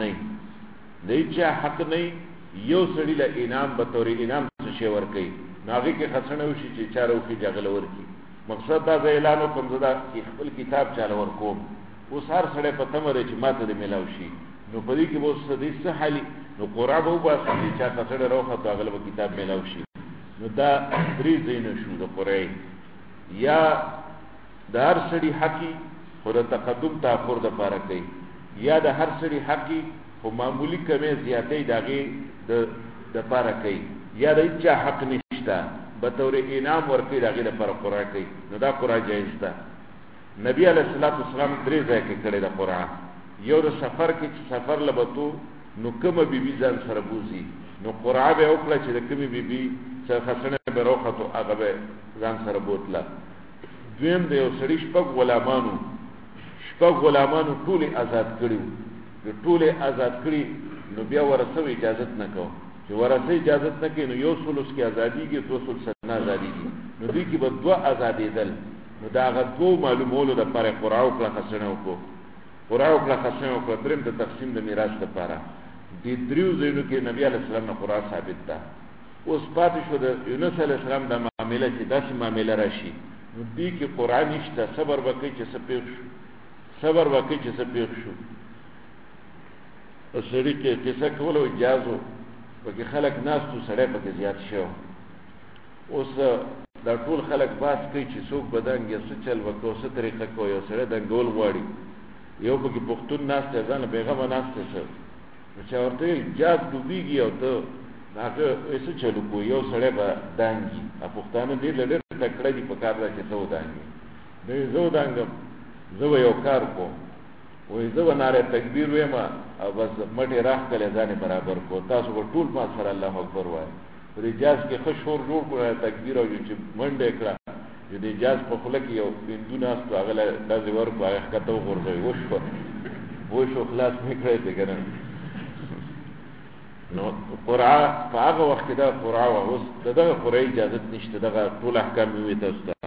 حق نه یو سړی له انعام به توري انعام څه شی ورکي ناغي کې خسنه وشي چې چارو کې جګل ورکی مقصد دا اعلان کوم زدا چې خپل کتاب چاله ورکوم اوس هر سړی په تمر چې ماته دې ملاو شي نو په دې کې به سدي څه حالي نو قرعه به واسي چې چا کسړه روخه تا غلب کتاب ملاو شي نو دا درې زین شو د قرعه یا د هر سړي حقي خو د تقدم تاخر د پاره کوي یا د هر سړي حقي خو معمولی کمې زیاتې داغه د پاره کوي یا د چا حق نشته به تور انعام ورکړي داغه لپاره قرعه کوي نو دا قرعه جایز ده نبی علیہ الصلوۃ والسلام درې ځای کې کړی دا قرعه یو د سفر کې چې سفر لبتو نو کومه بیبي ځان سره بوزي نو قرعه به وکړه چې د کومه بیبي څخه خسنه به روخته هغه به ځان سره بوتله دویم د یو سړي شپږ غلامانو ټول آزاد کړیو د ټول آزاد کړی نو بیا ورسو اجازه نه کو چې ورسې اجازه نه کوي نو یو سلوس کې ازادي کې 200 نه ازادي دي نو دوی کې به دوه ازادي دل نو دا غو معلومولو د پاره قرعه او خسنه وکړو دریم د تقسیم د میراث لپاره د دریو زینو کې نبی علیہ السلام نه قرعه ثابت ده اوس پاتې شو د یونس علیہ السلام د معاملې چې داسې معاملې راشي نو دې کې قرعه نشته صبر وکړي چې څه پیښ شو سړی کې کیسه کولو اجازه پکې خلک ناس تو سړی پکې زیات شو اوس دا ټول خلک باس کوي چې څوک بدنګ یا څه چل وکړو څه طریقه کوي یو سړی دنګول غواړي یو پکې پښتون ناس ته ځان پیغام ناس ته څه چې ورته جاز ډوبېږي او ته هغه څه چلو کوي یو سړی به دانګي پښتانه دې لړ تکړه دي په کار دا چې زو دانګي زو دانګم زو یو کار کوم وې زو ناره تکبیر وېم او بس مټه راخ کله ځان برابر کو تاسو ټول ما سره الله اکبر وای پرې جاز کې خشور جوړ کړه تکبیر او چې منډه کړه دې جاز په خله کې یو بندونه است هغه د زور په هغه کته ورغوي وشو خلاص میکړې دې کنه نو قرعه په هغه وخت کې دا قرعه اوس دغه قرعه اجازه نشته دغه ټول احکام وي تاسو ته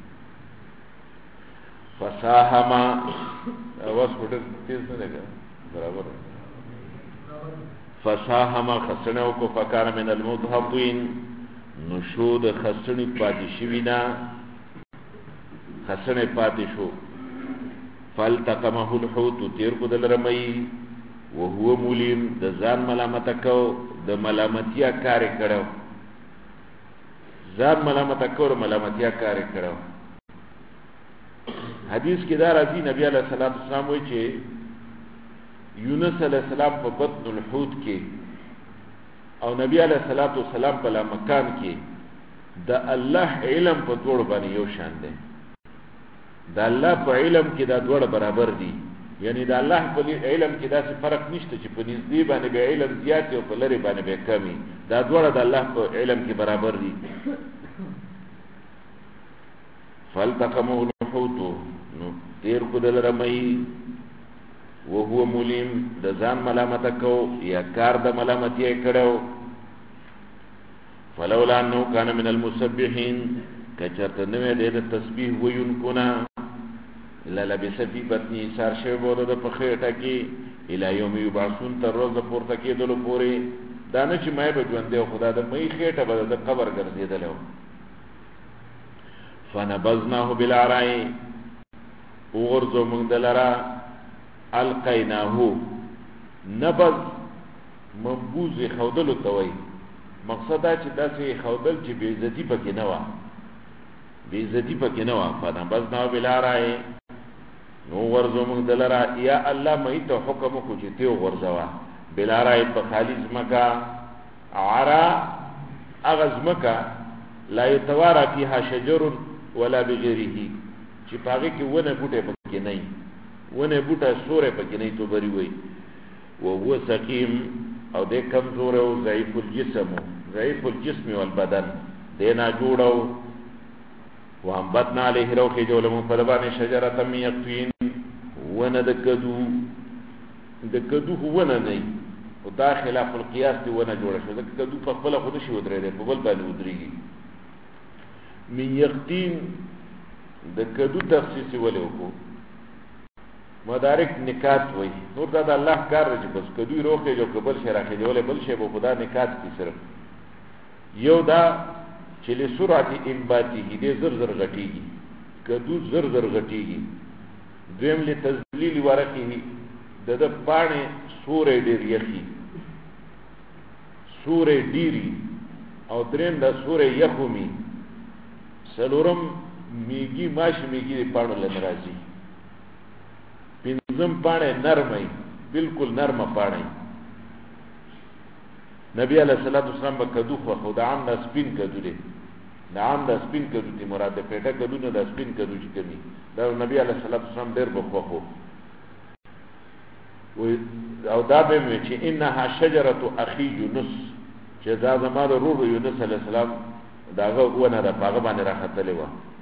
فصاحما اوس وړ تیز نه ده برابر فصاحما خسنه کو فکان من المذهبين نشود خسنی پاتې شوینا خسنه پاتې شو فالتقمه الحوت تیر کو دلرمای وهو ملیم د ځان ملامت کو د ملامتیا کار کړو ځان ملامتیا کار کړو حدیث کې دا راځي نبی علیہ الصلوۃ والسلام وایي چې یونس علیہ السلام په بطن الحوت کې او نبی علیہ الصلوۃ والسلام په مکان کې د الله علم په دوړ باندې یو شان دی د الله په علم کې دا دوړ برابر دي یعنی د الله په علم کې دا څه فرق نشته چې په نږدې باندې به علم زیات او په لری باندې به کمی دا دوړ د الله په علم کې برابر دي فالتقمه الحوت نو تیر کو دل رمئی وهو ملیم د ځان ملامت کو یا کار د ملامتۍ کړو فلولا انه كان من المسبحين کچرته نوې د تسبیح ویونکو نه للبس فی بطنی سار شوی بوده د په خېټه کې الی یوم یبعثون تر ورځې پورته کېدلو پورې دا نه چې مې به ژوندی او خدا د مې خېټه به د قبر ګرځېدلی و فنبذناه بالعراء وغرزو موږ دلرا القیناه نبذ منبوذ خودلو ته وایي مقصد دا چې داسې خودل چې بې عزتي پکې نه وه بې عزتي پکې نه وه فنبذناه بالعراء نو غرزو موږ دلرا یا الله مې ته حکم وکړو چې ته وغورځوه بالعراء په خالي ځمکه عرا هغه ځمکه لا یتوارا فیها شجر ولا بغیره چې پاغه کې ونه بوټه پکې نه ونه بوټه سورې پکې نه تو بری وای او هو سقیم او د کمزور او ضعیف الجسم والبدن دینا جوړو وانبتنا علیه روخی جولمو پدبانی شجرة من یقفین ونه د کدو ونه نی و دا خلاف القیاس دی ونه جوړه شو د کدو په خپل خود شي ودرې دی په بل باندې ودرېږي من یقطین د کدو تخصیص ولې وکړو مدارک نکات وای نور دا د الله کار دی بس کدو روخه جو قبل شي راخې دی ولې بل شي په خدا نکات کی صرف یو دا چې له سرعت انباتی دې زر زر غټیږي کدو زر زر غټیږي دویم له تذلیل ورقه د پانه سورې ډیر یخي سورې ډیری او دریم د سورې یخومی سلورم میگی ماش میگی پانو لنرازی پنځم پانه نرمه بالکل نرمه پانه نبی علیہ الصلوۃ والسلام په کدو خو خدام د سپین کدو دی نام د سپین کدو تی مراد پیټه کدو نه د سپین کدو چې کمی دا نبی علیہ الصلوۃ والسلام ډیر بخوخو او دا به مې چې انها شجره اخي یونس چې دا زما د روح یونس علیہ السلام داغه ونه را پاغه باندې راختلې و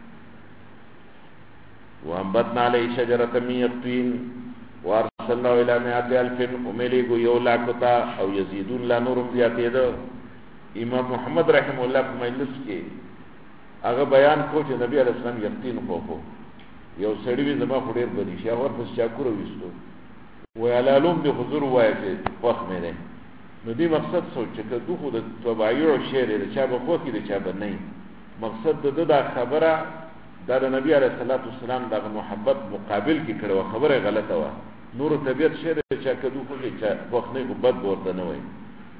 وانبتنا علی شجره من یقطین وارسلنا الى مئات الف املی کو یو لاکتا او یزيدون لا نورم زیاتې ده امام محمد رحم الله په مجلس کې هغه بیان کو چې نبی علیہ السلام یقین خو یو سړی وي زما خو ډیر بدی شي اور پس چاکور وستو و علالم د حضور وای چې وخت مې ده نو دې مقصد سوچ چې دغه د تبایع شعر د چا په خو کې د چا باندې مقصد د خبره دا د نبی علیہ الصلوۃ والسلام د محبت مقابل کې کړو خبره غلطه و نور طبيعت شعر چې کدو خو چې وخت نه بد ورته نه وای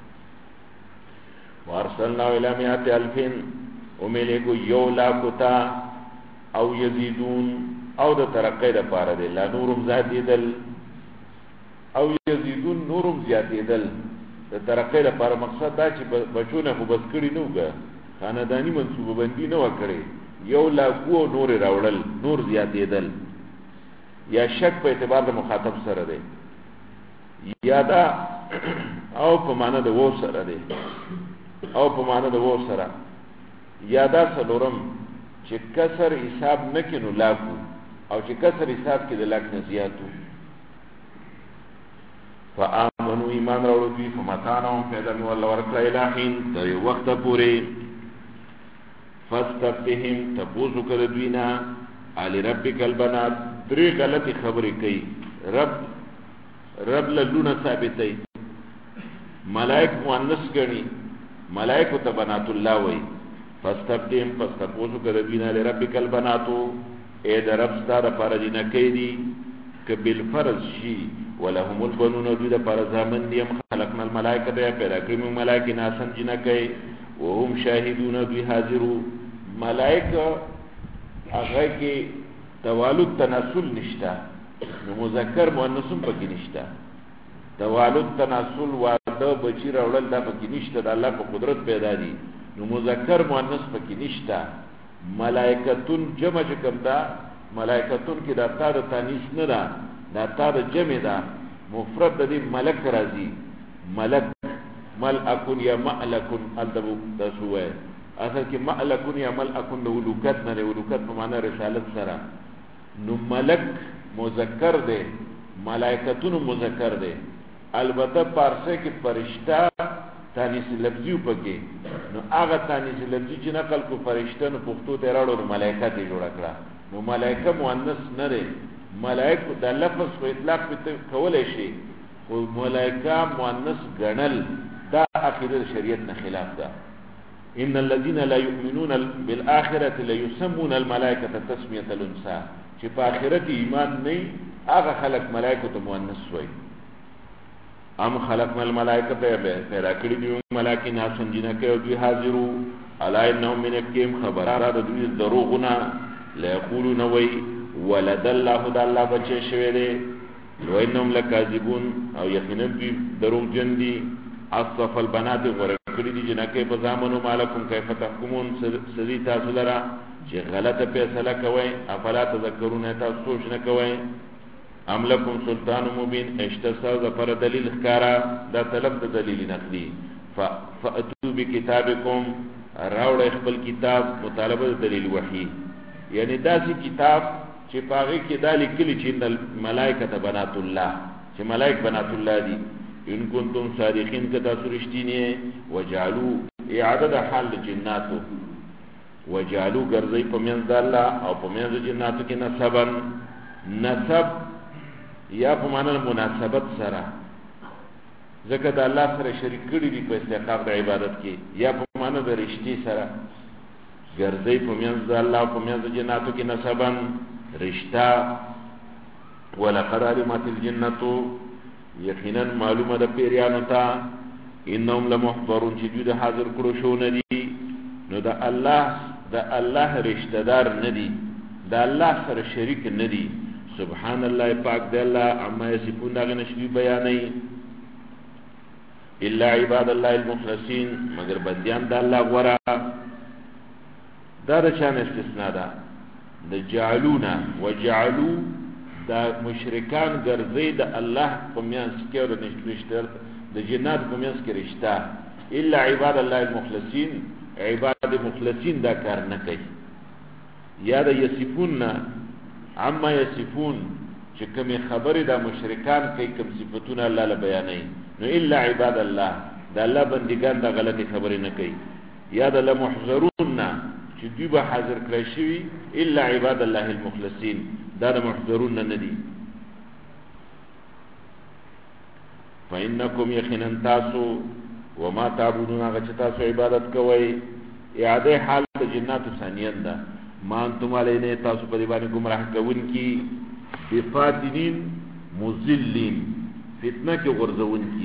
وارسلنا الى مئات الف املکو یو لاکتا او یزيدون او د ترقې د پاره دی لا نورم زیاتېدل او یزيدون نورم زیاتېدل د ترقې لپاره مقصد دا چې بچونه خو بس کړی نو ګه خاندانی منصوبه بندي نه وکړي یو لاکو نور راوړل نور زیاتېدل یا شک په اعتبار د مخاطب سره دی یا دا او په معنا د و سره دی او په معنا د و سره یا دا سلورم چې کسر حساب نکینو لاکو او چې کسر حساب کې د لاک نه زیاتو فآمنوا ایمان راوړو دوی فمتانهم پیدا مې والله ورکړه الهین تر یو وخت پورې فاستفتهم تپوسو کړه دوی نه علی ربک البنات درې غلطی خبرې کوي رب لونه ثابتې ملائک مؤنث ګڼي ملائکه ته بنات الله وای فاستفتهم تپوسو کړه دوی نه علی ربک البناتو اے درب ستاره پر دینه کوي دي کبل فرض شي ولهم البنون دوی پر زامن دي خلقنا الملائکه پیدا کړم ملائکه ناسن جنہ کوي وهم شاهدون دوی حاضرو ملائکه هغه کې توالد تناسل نشتا نو مذکر مؤنثم پکې نشتا توالد تناسل واده بچی راوړل دا پکې نشتا د الله په قدرت پیدا دي نو مذکر مؤنث پکې نشتا ملائکتون جمع کوم دا ملائکتون کې دا تا د تانیث نه دا دا تا د جمع دا مفرد د ملک راځي ملک ملکون یا ملکون الدبو د سوې اصل کې ملکون یا ملکون د ولوکت نه ولوکت په معنا رسالت سره نو ملک مذکر دی ملائکتون مذکر دی البته پارسه کې فرشتہ تانیث لفظي پکې نو هغه تانیث لفظي چې نقل کو فرشته نو پښتو ته راړو نو ملائکه ته جوړ کړه نو ملائکه مؤنث نه لري ملائکه د لفظ په اطلاق په کولای شي او ملائکه مؤنث غنل دا عقیده شریعت نه خلاف ده ان الذين لا يؤمنون بالاخره لا يسمون الملائكه تسميه الانثى چې په آخرت ایمان نه هغه خلق ملائکه ته مؤنث وایي ام خلقنا الملائکه پیدا کړی دی ملائکه نه سنجنه کوي دوی حاضرو الا انهم من الكم خبراره د دوی دروغونه لا يقولون وي ولد الله د الله بچي شوی دی لو انهم لکاذبون او یقینا دوی دروغ جن دي اصف البنات ورکړي دي جنکه په زامنو مالکم کیف تحکمون سدي تاسو لرا چې غلطه فیصله کوي افلا تذکرون تاسو سوچ نه کوي ام لکم سلطان مبین اشتساو دا پر دلیل خکارا دا طلب دا دلیل نقلی فأتو بکتابکم راوڑ اخبر کتاب مطالبه دا دلیل وحی یعنی دا سی کتاب چه پاغی که دا لکلی چه ان ملائکت بنات اللہ چه ملائک بنات اللہ دی ان کنتم صادقین کتا سرشتینی وجعلو اعادت حال جناتو وجعلو گرزی پمینز دا اللہ او پمینز جناتو کی نصبا نصب یا په معنا مناسبت سره ځکه د الله سره شریک کړي دي په استحقاق د عبادت کې یا په معنا د رشتي سره ګرځي په میانځ د الله په میانځ جناتو کې نسبا رشتا ولقد علمت الجنه یقینا معلومه د پیریانو ته انهم لمحضرون چې دوی د حاضر کړو شو نه دي نو د الله رشتہ دار نه دي د الله سره شریک نه دي سبحان الله پاک دی الله عما یصفون دغه نشوی بیانې الا عباد الله المخلصین مگر بندیان د الله غورا دا د شان استثناء ده د جعلونا وجعلوا دا مشرکان ګرځي د الله په میانس کې او د نشتر د جنات په میانس کې رشتہ الا عباد الله المخلصین عباد مخلصین دا کار نه کوي یا د یصفون عما یصفون چې کوم خبره د مشرکان کوي کوم صفاتونه الله له بیانې نو الا عباد الله د الله بندگان د غلطي خبره نه کوي یا د لمحذرون چې دوی به حاضر کړی شي الا عباد الله المخلصین دا د محذرون نه دي فانکم یقینا تاسو وما تعبدون هغه چې تاسو عبادت کوئ اعاده حال د جنات ثانیان ده ما انتم علینا تاسو په دې باندې گمراه کوون کی بفاتنین مذلین فتنه کې غرزون کی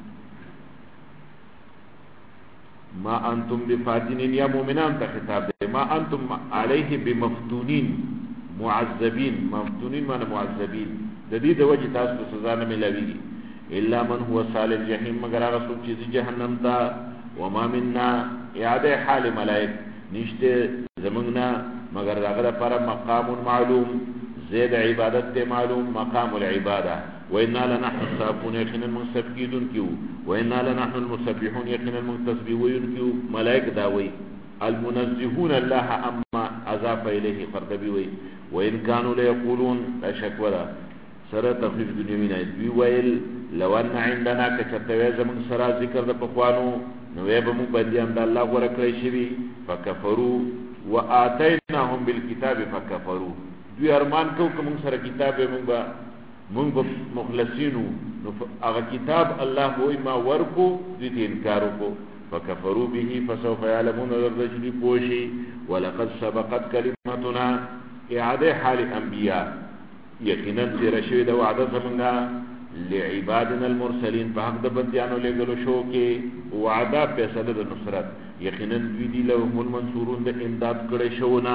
ما انتم بفاتنین یا مؤمنان ته خطاب ده ما انتم علیه بمفتونین معذبین مفتونین معنی معذبین د دې د وجه تاسو ته سزا نه ملوي الا من هو صال الجحیم مگر هغه څوک چې جهنم ته وما منا اعاده حال ملائک نشته زمنګنا مگر هغه لپاره مقام معلوم زید عبادت ته معلوم مقام العباده وانا لنحن الصافون يقينا المستفيدون كيو وانا لنحن المسبحون يقينا المتسبحون كيو ملائک داوي المنزهون الله اما اضاف اليه قرطبي وان كانوا ليقولون اشكورا سره تفسیر دنیوی نه وی ویل لو ان عندنا کچتوی زمون سره ذکر د پخوانو نو به مو بنديان د الله غره کړی شي فکفروا واتیناهم بالکتاب فکفروا دوی ارمان کو کوم سره کتاب مونږ مخلصینو نو هغه کتاب الله وای ما ورکو دې انکار وکړو فکفروا به فسوف يعلمون الرجل پوشي ولقد سبقت كلمتنا اعاده حال انبیاء یقینا تیر شوی د وعده زمونږه لعبادنا المرسلین په حق د بندیانو لګلو شو کې وعده فیصله د نصرت یقینا دوی دی له المنصورون د امداد کړي شو نه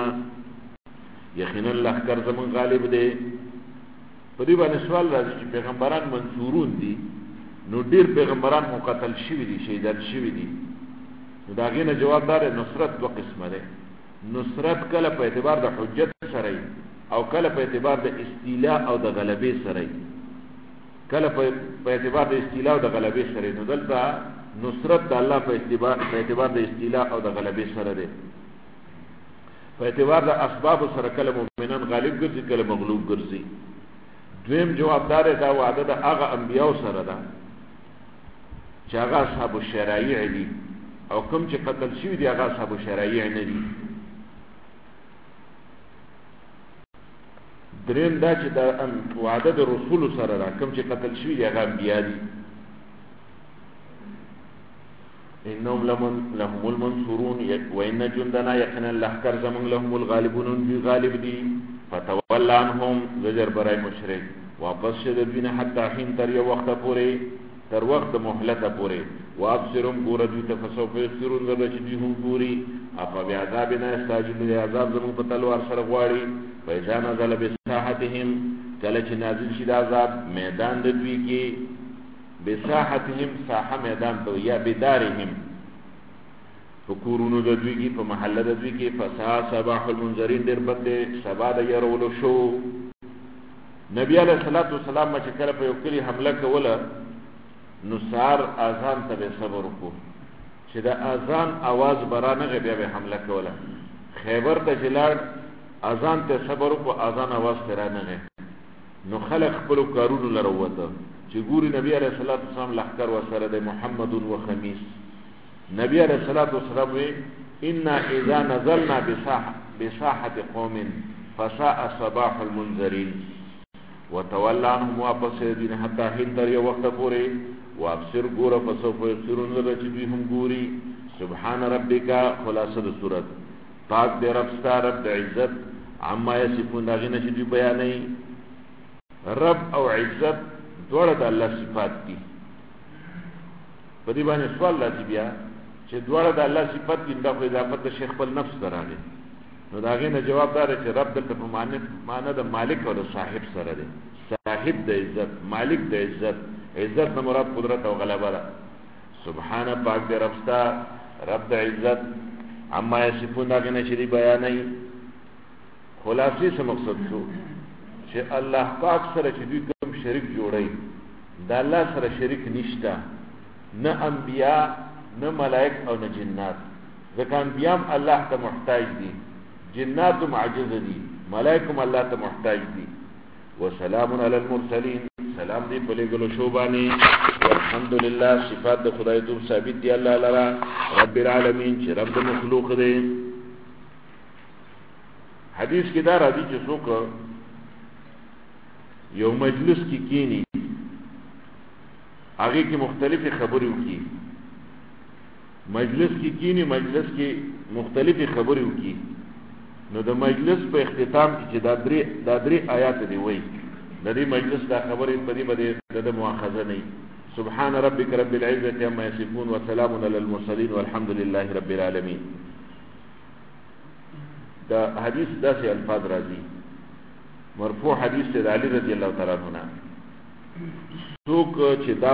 یقینا لخر زمون غالب دی په دې باندې سوال راځي چې پیغمبران منصورون دي نو ډیر پیغمبران مو قتل شوی دي شهیدان شوی دي نو دا غینه جوابدار نصرت دو قسمه ده نصرت کله په اعتبار د حجت سره او کله په اعتبار د استیلاء او د غلبې سره کله په اعتبار د استیلاء او د غلبې سره نو دلته نصرت د الله په اعتبار د استیلاء او د غلبې سره ده په اعتبار د اسباب سره کله مؤمنان غالب ګرځي کله مغلوب ګرځي دویم جوابدار دا وعده د هغه انبیاء سره ده چې هغه اصحاب الشرایع دي او کوم چې قتل شوي دي هغه اصحاب الشرایع نه دي. دریم دا چې د وعده د رسول سره را کوم چې قتل شوي دي هغه انبیا دي. انهم لهم المنصورون وان جندنا يقينا لحکر زمون لهم الغالبون دوی غالب دي. فتول عنهم زجر برای مشرک واپس شد دوی حتی حین تر یو وخت پورې تر وخت مهلت پورې وابصرهم ګور دوی ته فسوف يبصرون زبر چې دوی هم ګوري اپا بیا عذابنا استاجل عذاب زمون په تلوار سره غواړي. فإذا نزل بساحتهم کله چې نازل شي د عذاب میدان د دوی کې بساحتهم ساحه میدان ته یا بدارهم فکورونو د دوی کې په محله د دوی کې فسا صباح المنذرین ډېر بد دی سبا د يرولو شو. نبی علیہ الصلوۃ والسلام چې کله په یو کلی حمله کوله نو سار اذان ته صبر وکړو چې د اذان आवाज برانه بیا به حمله کوله. خیبر ته جلاړ اذان ته صبر وکړو اذان आवाज ترانه نو خلق خپل کارونو لروته چې ګوري نبی علیہ الصلوۃ والسلام لخر وسره د محمد و خمیس. نبی علیہ الصلوۃ والسلام ان اذا نزلنا بساحه قوم فساء صباح المنذرين وتولى عنهم واپس دین حتی حين تر یو وخت پورې وابصر ګور فسوف يبصرون چې دوی هم ګوري. سبحان ربک خلاصه د سورۃ پاک دې رب ستاره رب د عزت عما یصفون دا غنه چې دوی بیانې. رب او عزت دوړه د الله صفات دي. په دې باندې سوال راځي بیا چې دوړه د الله صفات دي دا خو اضافت د شیخ خپل نفس درانه نو دا غنه جواب دار چې رب د په معنی د مالک او د صاحب سره دی. صاحب د عزت مالک د عزت عزت نه مراد قدرت او غلبه ده. سبحان پاک دې رب ستا رب د عزت اما یصفون دا غنه چې دی بیانې. خلاصې څه مقصد شو چې الله پاک سره چې دوی کوم شریک جوړي دا الله سره شریک نشته نه انبیا نه ملائک او نه جنات. ځکه انبیام الله ته محتاج دي جنات معجز دي ملائکم الله ته محتاج دي. وسلام علی المرسلین سلام دی په لګلو شوبانی والحمدلله صفات د خدای توب ثابت دی الله لرا رب العالمین چې رب د مخلوق دی. حدیث کې دا راځي چې څوک یو مجلس کې کینی هغه کې مختلفې خبرې وکړي مجلس کې کینی مجلس کې مختلفې خبرې وکړي نو د مجلس په اختتام کې چې دا درې آیات دی وایي د دې مجلس دا خبرې په دې باندې د مؤاخذه نه. سبحان ربک رب العزة عما یصفون وسلام علی المرسلین والحمد لله رب العالمین. دا حدیث داسې الفاظ راځي مرفوع حدیث د علی رضی الله تعالی عنہ څوک چې دا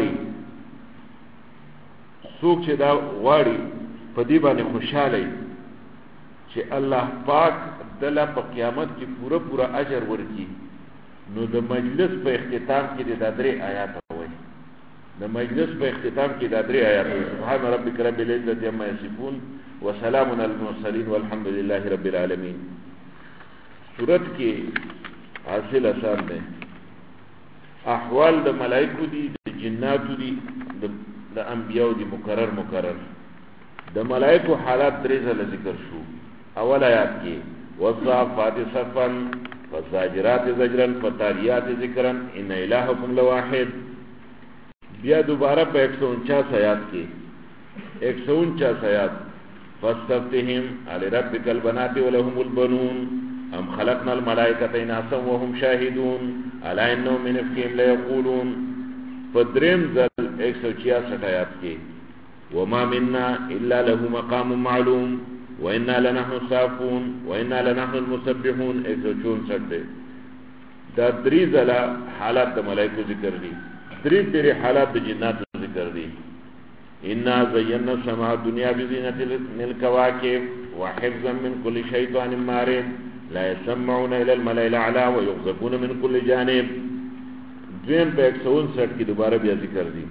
غواړي په دې باندې خوشاله چې الله پاک دله په قیامت کې پورا اجر ورکړي نو د مجلس په اختتام کې د درې آیات وایي. د مجلس په اختتام کې د درې آیات سبحان ربک رب العزة عما یصفون وسلام علی المرسلین والحمد لله رب العالمین. سورت کې حاصل آسان ده احوال د ملائکو دي د جناتو دي د انبیاء دي مکرر د ملائکو حالات درې ځله ذکر شو. اول آیات کې والصافات صفا فالزاجرات زجرا فالتاليات ذکرا ان الهکم لواحد. بیا دوباره په 149 آیات کې 149 آیات فاستفتهم علی ربک البنات ولهم البنون ام خلقنا الملائکة اناثا وهم شاهدون الا انهم من افکهم لیقولون. فدریم ځل 166 آیات کې وما منا الا له مقام معلوم وإنا لنحن الصافون وإنا لنحن المسبحون 164. دا درې ځله حالات د ملائکو ذکر دي درې حالات د جنات ذکر دي. إنا زينا السماء الدنيا بزينة الكواكب وحفظا من كل شيطان مارد لا يسمعون إلى الملأ الأعلى ويغزقون من كل جانب. دویم په 159 کې دوباره بیا ذکر دي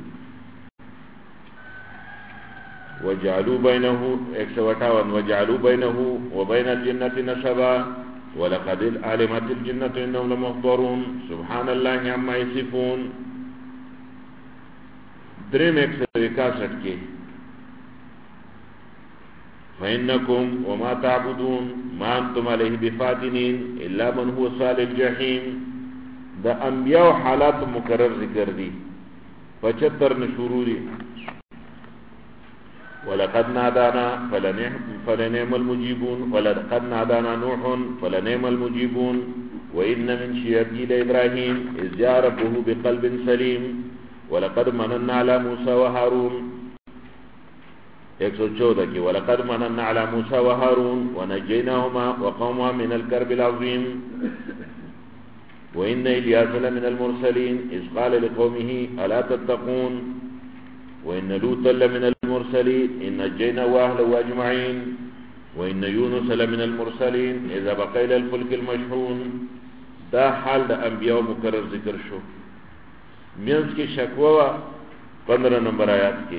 وجعلوا بينه 158 وجعلوا بينه وبين الجنة نسبا ولقد علمت الجنة إنهم لمحضرون سبحان الله عما يصفون. درم 161 کې فإنكم وما تعبدون ما أنتم عليه بفاتنين إلا من هو صال الجحيم. دا انبیاء حالات مکرر ذکر دی 75 نشورو دی. ولقد نادانا فلنعم المجيبون ولقد نادانا نوح فلنعم المجيبون وإن من شيعته لإبراهيم إذ جاء ربه بقلب سليم ولقد مننا على موسى وهارون 114 کی ولقد مننا على موسى وهارون ونجيناهما وقومهما من الكرب العظيم وإن إلياس لمن المرسلين إذ قال لقومه ألا تتقون وإن لوطا لمن المرسلين إن نجيناه وأهله أجمعين وإن يونس لمن المرسلين إذا بقى إلى الفلك المشحون. دا حال دا انبیاء مکرر ذکر شو. مینس کی شکوہ 15 نمبر آیات کی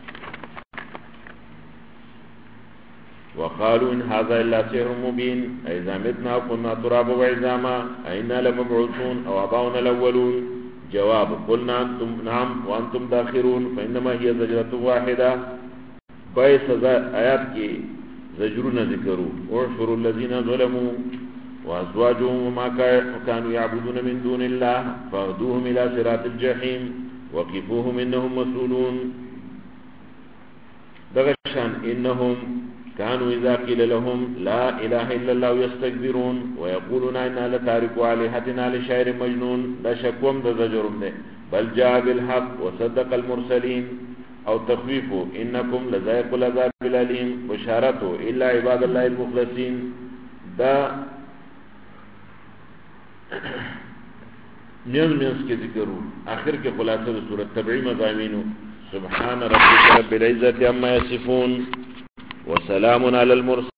وقالوا إن هذا إلا سحر مبين أإذا متنا وكنا ترابا وعظاما أإنا لمبعوثون أو آباؤنا الأولون. جواب قلنا أنتم نعم وأنتم داخرون فإنما هي زجرة واحدة. 22 آیات کی زجرون ذکروا احشروا الذين ظلموا وأزواجهم وما كانوا يعبدون من دون الله فاهدوهم إلى صراط الجحيم وقفوهم إنهم مسؤولون. دغشان إنهم كانوا إذا قيل لهم لا إله إلا الله يستكبرون ويقولون إنا لتاركوا آلهتنا لشاعر مجنون. دا شکوم دا زجرم دے بل جاء بالحق وصدق المرسلين او تخويف إنكم لذائق العذاب الأليم بشارة إلا عباد الله المخلصين. دا مینس کے ذکر آخر کے خلاصہ سورۃ تبعی مضامین سبحان ربک رب العزة عما يصفون وسلام على المرسلين.